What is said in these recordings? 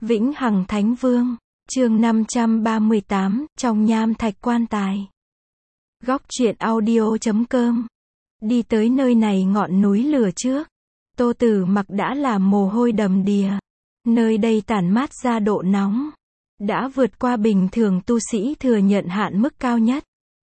Vĩnh Hằng Thánh Vương, chương 538, trong nham thạch quan tài. Góc truyện audio.com. Đi tới nơi này ngọn núi lửa trước, Tô Tử Mặc đã là mồ hôi đầm đìa. Nơi đây tản mát ra độ nóng, đã vượt qua bình thường tu sĩ thừa nhận hạn mức cao nhất.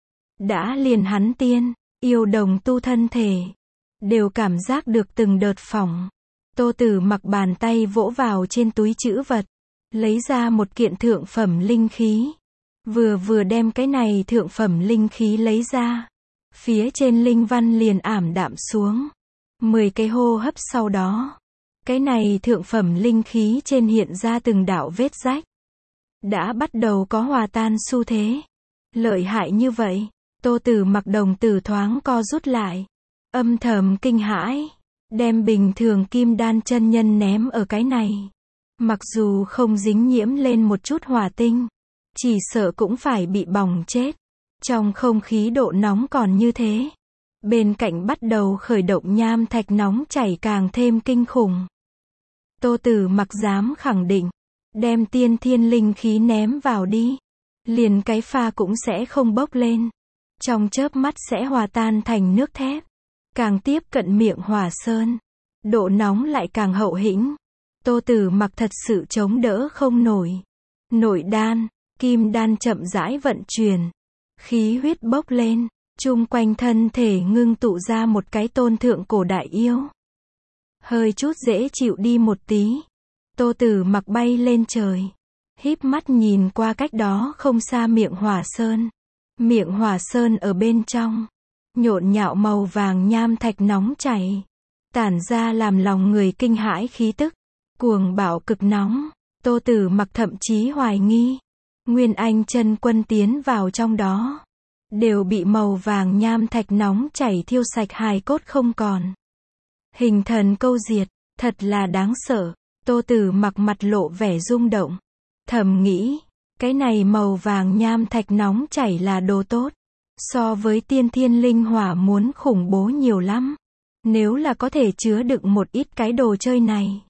Đã liền hắn tiên, yêu đồng tu thân thể, đều cảm giác được từng đợt phỏng. Tô Tử Mặc bàn tay vỗ vào trên túi trữ vật, lấy ra một kiện thượng phẩm linh khí. Vừa đem cái này thượng phẩm linh khí lấy ra, phía trên linh văn liền ảm đạm xuống. 10 cái hô hấp sau đó, cái này thượng phẩm linh khí trên hiện ra từng đạo vết rách, đã bắt đầu có hòa tan xu thế. Lợi hại như vậy, Tô Tử Mặc đồng tử thoáng co rút lại, âm thầm kinh hãi, đem bình thường kim đan chân nhân ném ở cái này. Mặc dù không dính nhiễm lên một chút hỏa tinh, chỉ sợ cũng phải bị bỏng chết. Trong không khí độ nóng còn như thế, bên cạnh bắt đầu khởi động nham thạch nóng chảy càng thêm kinh khủng. Tô Tử Mặc dám khẳng định, đem tiên thiên linh khí ném vào đi, liền cái pha cũng sẽ không bốc lên, trong chớp mắt sẽ hòa tan thành nước thép. Càng tiếp cận miệng hỏa sơn, độ nóng lại càng hậu hĩnh. Tô Tử Mặc thật sự chống đỡ không nổi. Nội đan, kim đan chậm rãi vận chuyển, khí huyết bốc lên, chung quanh thân thể ngưng tụ ra một cái tôn thượng cổ đại yêu. Hơi chút dễ chịu đi một tí, Tô Tử Mặc bay lên trời, híp mắt nhìn qua cách đó không xa miệng hỏa sơn. Miệng hỏa sơn ở bên trong, nhộn nhạo màu vàng nham thạch nóng chảy, tản ra làm lòng người kinh hãi khí tức, cuồng bạo cực nóng. Tô Tử Mặc thậm chí hoài nghi, Nguyên Anh chân quân tiến vào trong đó, đều bị màu vàng nham thạch nóng chảy thiêu sạch hài cốt không còn. Hình thần câu diệt, thật là đáng sợ. Tô Tử Mặc mặt lộ vẻ rung động, thầm nghĩ, cái này màu vàng nham thạch nóng chảy là đồ tốt, so với tiên thiên linh hỏa muốn khủng bố nhiều lắm. Nếu là có thể chứa đựng một ít cái đồ chơi này,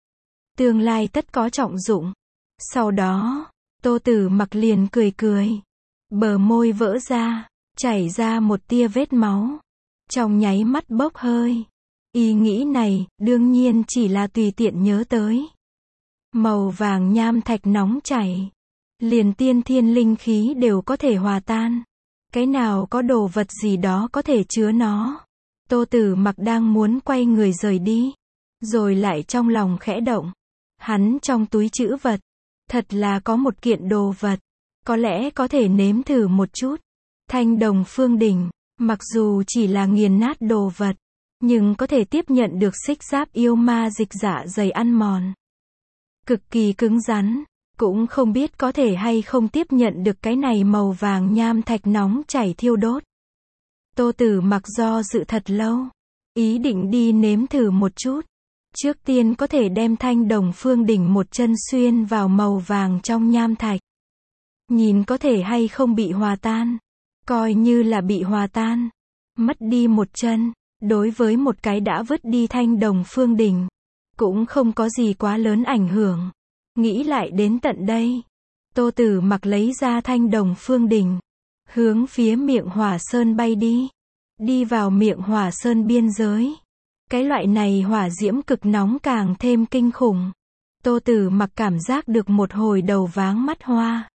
tương lai tất có trọng dụng. Sau đó, Tô Tử Mặc liền cười cười, bờ môi vỡ ra, chảy ra một tia vết máu, trong nháy mắt bốc hơi. Ý nghĩ này, đương nhiên chỉ là tùy tiện nhớ tới. Màu vàng nham thạch nóng chảy, liền tiên thiên linh khí đều có thể hòa tan. Cái nào có đồ vật gì đó có thể chứa nó. Tô Tử Mặc đang muốn quay người rời đi, rồi lại trong lòng khẽ động. Hắn trong túi trữ vật, thật là có một kiện đồ vật, có lẽ có thể nếm thử một chút. Thanh đồng phương đỉnh, mặc dù chỉ là nghiền nát đồ vật, nhưng có thể tiếp nhận được xích giáp yêu ma dịch dạ dày ăn mòn. Cực kỳ cứng rắn, cũng không biết có thể hay không tiếp nhận được cái này màu vàng nham thạch nóng chảy thiêu đốt. Tô Tử Mặc do dự thật lâu, ý định đi nếm thử một chút. Trước tiên có thể đem thanh đồng phương đỉnh một chân xuyên vào màu vàng trong nham thạch, nhìn có thể hay không bị hòa tan. Coi như là bị hòa tan, mất đi một chân, đối với một cái đã vứt đi thanh đồng phương đỉnh, cũng không có gì quá lớn ảnh hưởng. Nghĩ lại đến tận đây, Tô Tử Mặc lấy ra thanh đồng phương đỉnh, hướng phía miệng hỏa sơn bay đi. Đi vào miệng hỏa sơn biên giới, cái loại này hỏa diễm cực nóng càng thêm kinh khủng. Tô Tử Mặc cảm giác được một hồi đầu váng mắt hoa,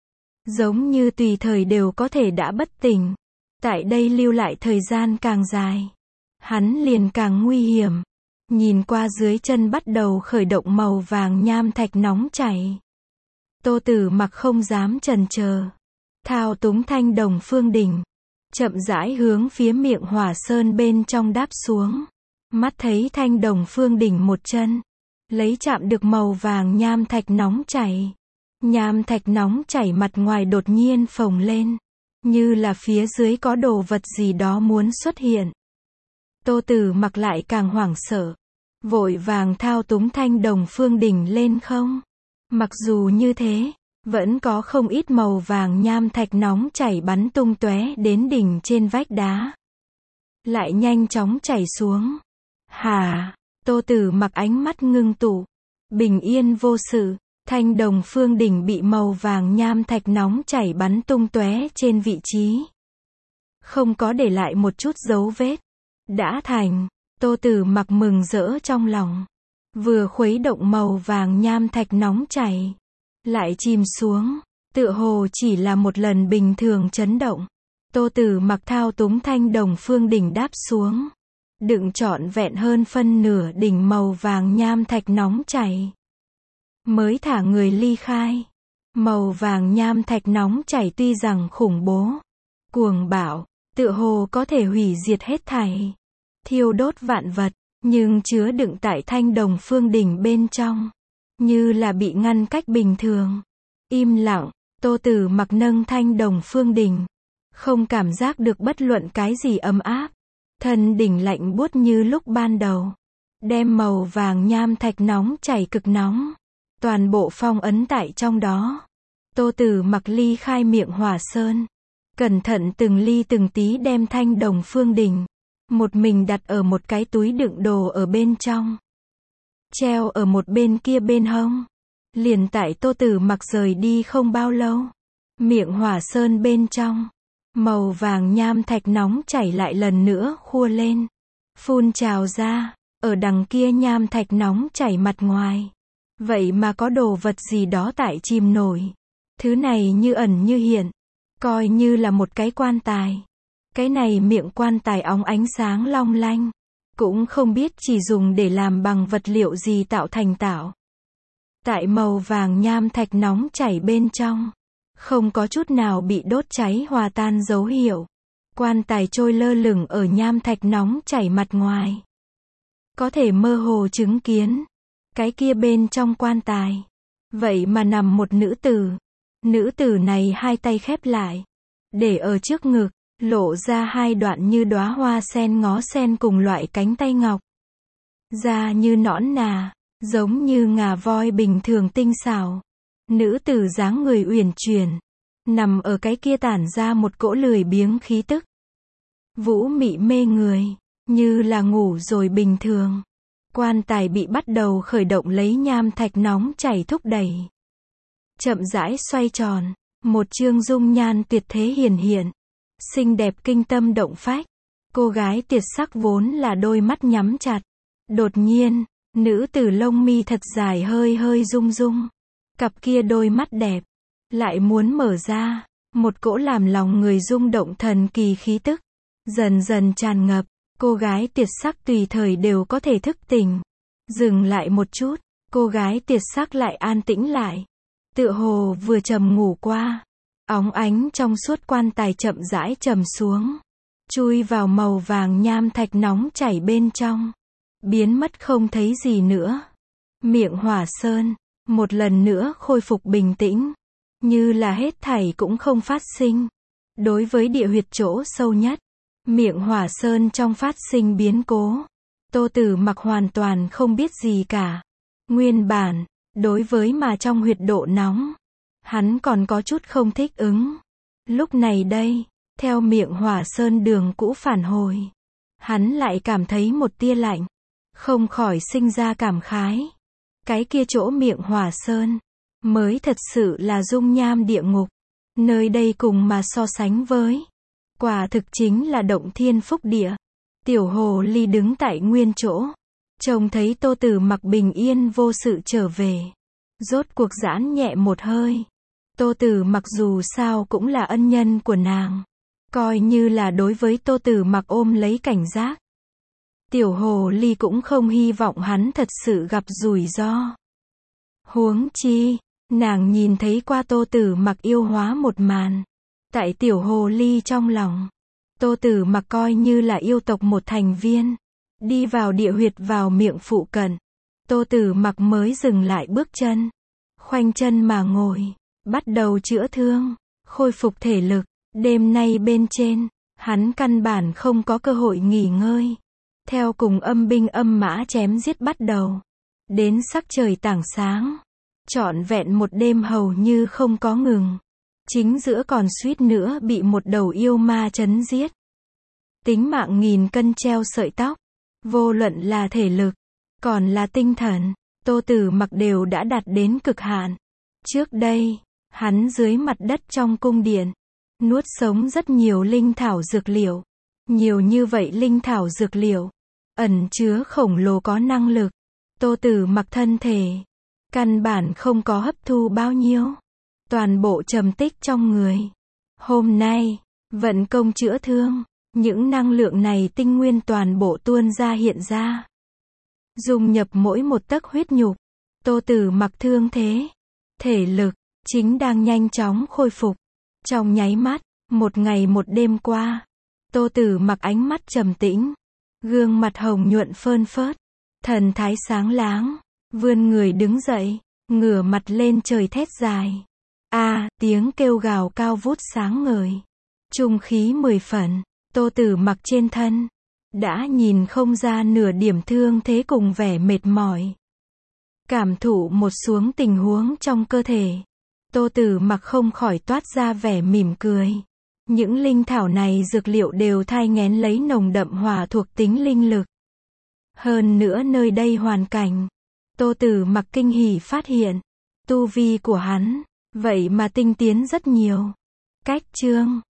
giống như tùy thời đều có thể đã bất tỉnh. Tại đây lưu lại thời gian càng dài, hắn liền càng nguy hiểm. Nhìn qua dưới chân bắt đầu khởi động màu vàng nham thạch nóng chảy, Tô Tử Mặc không dám chần chờ, thao túng thanh đồng phương đỉnh, chậm rãi hướng phía miệng hỏa sơn bên trong đáp xuống. Mắt thấy thanh đồng phương đỉnh một chân, lấy chạm được màu vàng nham thạch nóng chảy. Nham thạch nóng chảy mặt ngoài đột nhiên phồng lên, như là phía dưới có đồ vật gì đó muốn xuất hiện. Tô Tử Mặc lại càng hoảng sợ, vội vàng thao túng thanh đồng phương đỉnh lên không. Mặc dù như thế, vẫn có không ít màu vàng nham thạch nóng chảy bắn tung tóe đến đỉnh trên vách đá, lại nhanh chóng chảy xuống. Hả? Tô Tử Mặc ánh mắt ngưng tụ, bình yên vô sự, Thanh đồng phương đỉnh bị màu vàng nham thạch nóng chảy bắn tung tóe trên vị trí. Không có để lại một chút dấu vết. Đã thành. Tô Tử Mặc mừng rỡ trong lòng. Vừa khuấy động màu vàng nham thạch nóng chảy. Lại chìm xuống. Tựa hồ chỉ là một lần bình thường chấn động. Tô Tử Mặc thao túng thanh đồng phương đỉnh đáp xuống. Đựng trọn vẹn hơn phân nửa đỉnh màu vàng nham thạch nóng chảy. Mới thả người ly khai. Màu vàng nham thạch nóng chảy tuy rằng khủng bố, cuồng bạo, tựa hồ có thể hủy diệt hết thảy, thiêu đốt vạn vật, nhưng chứa đựng tại thanh đồng phương đỉnh bên trong, như là bị ngăn cách bình thường. Im lặng, Tô Tử Mặc nâng thanh đồng phương đỉnh, không cảm giác được bất luận cái gì ấm áp. Thân đỉnh lạnh buốt như lúc ban đầu. Đem màu vàng nham thạch nóng chảy cực nóng. Toàn bộ phong ấn tại trong đó. Tô Tử Mặc ly khai miệng hỏa sơn. Cẩn thận từng ly từng tí đem thanh đồng phương đỉnh. Một mình đặt ở một cái túi đựng đồ ở bên trong. Treo ở một bên kia bên hông. Liền tại Tô Tử Mặc rời đi không bao lâu. Miệng hỏa sơn bên trong. Màu vàng nham thạch nóng chảy lại lần nữa khua lên. Phun trào ra. Ở đằng kia nham thạch nóng chảy mặt ngoài. Vậy mà có đồ vật gì đó tại chìm nổi. Thứ này như ẩn như hiện. Coi như là một cái quan tài. Cái này miệng quan tài óng ánh sáng long lanh. Cũng không biết chỉ dùng để làm bằng vật liệu gì tạo thành tạo. Tại màu vàng nham thạch nóng chảy bên trong. Không có chút nào bị đốt cháy hòa tan dấu hiệu. Quan tài trôi lơ lửng ở nham thạch nóng chảy mặt ngoài. Có thể mơ hồ chứng kiến. Cái kia bên trong quan tài. Vậy mà nằm một nữ tử. Nữ tử này hai tay khép lại. Để ở trước ngực. Lộ ra hai đoạn như đóa hoa sen ngó sen cùng loại cánh tay ngọc. Da như nõn nà. Giống như ngà voi bình thường tinh xảo. Nữ tử dáng người uyển chuyển. Nằm ở cái kia tản ra một cỗ lười biếng khí tức. Vũ mị mê người. Như là ngủ rồi bình thường. Quan tài bị bắt đầu khởi động lấy nham thạch nóng chảy thúc đẩy. Chậm rãi xoay tròn. Một chương dung nhan tuyệt thế hiển hiện. Xinh đẹp kinh tâm động phách. Cô gái tuyệt sắc vốn là đôi mắt nhắm chặt. Đột nhiên, nữ tử lông mi thật dài hơi hơi rung rung. Cặp kia đôi mắt đẹp. Lại muốn mở ra. Một cỗ làm lòng người rung động thần kỳ khí tức. Dần dần tràn ngập. Cô gái tuyệt sắc tùy thời đều có thể thức tỉnh. Dừng lại một chút. Cô gái tuyệt sắc lại an tĩnh lại. Tựa hồ vừa trầm ngủ qua. Óng ánh trong suốt quan tài chậm rãi trầm xuống. Chui vào màu vàng nham thạch nóng chảy bên trong. Biến mất không thấy gì nữa. Miệng hỏa sơn. Một lần nữa khôi phục bình tĩnh. Như là hết thảy cũng không phát sinh. Đối với địa huyệt chỗ sâu nhất. Miệng hỏa sơn trong phát sinh biến cố. Tô Tử Mặc hoàn toàn không biết gì cả. Nguyên bản, đối với mà trong huyệt độ nóng. Hắn còn có chút không thích ứng. Lúc này đây, theo miệng hỏa sơn đường cũ phản hồi. Hắn lại cảm thấy một tia lạnh. Không khỏi sinh ra cảm khái. Cái kia chỗ miệng hỏa sơn. Mới thật sự là dung nham địa ngục. Nơi đây cùng mà so sánh với. Quả thực chính là động thiên phúc địa. Tiểu hồ ly đứng tại nguyên chỗ. Trông thấy Tô Tử Mặc bình yên vô sự trở về. Rốt cuộc giãn nhẹ một hơi. Tô Tử Mặc dù sao cũng là ân nhân của nàng. Coi như là đối với Tô Tử Mặc ôm lấy cảnh giác. Tiểu hồ ly cũng không hy vọng hắn thật sự gặp rủi ro. Huống chi, nàng nhìn thấy qua Tô Tử Mặc yêu hóa một màn. Tại tiểu hồ ly trong lòng. Tô Tử Mặc coi như là yêu tộc một thành viên. Đi vào địa huyệt vào miệng phụ cận. Tô Tử Mặc mới dừng lại bước chân. Khoanh chân mà ngồi. Bắt đầu chữa thương. Khôi phục thể lực. Đêm nay bên trên. Hắn căn bản không có cơ hội nghỉ ngơi. Theo cùng âm binh âm mã chém giết bắt đầu. Đến sắc trời tảng sáng. Trọn vẹn một đêm hầu như không có ngừng. Chính giữa còn suýt nữa bị một đầu yêu ma chấn giết. Tính mạng nghìn cân treo sợi tóc. Vô luận là thể lực. Còn là tinh thần. Tô Tử Mặc đều đã đạt đến cực hạn. Trước đây, hắn dưới mặt đất trong cung điện, nuốt sống rất nhiều linh thảo dược liệu. Nhiều như vậy linh thảo dược liệu, ẩn chứa khổng lồ có năng lực. Tô Tử Mặc thân thể, căn bản không có hấp thu bao nhiêu. Toàn bộ trầm tích trong người. Hôm nay, vận công chữa thương, những năng lượng này tinh nguyên toàn bộ tuôn ra hiện ra. Dung nhập mỗi một tấc huyết nhục. Tô Tử Mặc thương thế, thể lực, chính đang nhanh chóng khôi phục. Trong nháy mắt, một ngày một đêm qua, Tô Tử Mặc ánh mắt trầm tĩnh, gương mặt hồng nhuận phơn phớt, thần thái sáng láng, vươn người đứng dậy, ngửa mặt lên trời thét dài. Tiếng kêu gào cao vút sáng ngời, trung khí 10 phần. Tô Tử Mặc trên thân đã nhìn không ra nửa điểm thương thế cùng vẻ mệt mỏi. Cảm thụ một xuống tình huống trong cơ thể, Tô Tử Mặc không khỏi toát ra vẻ mỉm cười. Những linh thảo này dược liệu đều thai nghén lấy nồng đậm hỏa thuộc tính linh lực. Hơn nữa nơi đây hoàn cảnh, Tô Tử Mặc kinh hỉ phát hiện, tu vi của hắn vậy mà tinh tiến rất nhiều. Cách chương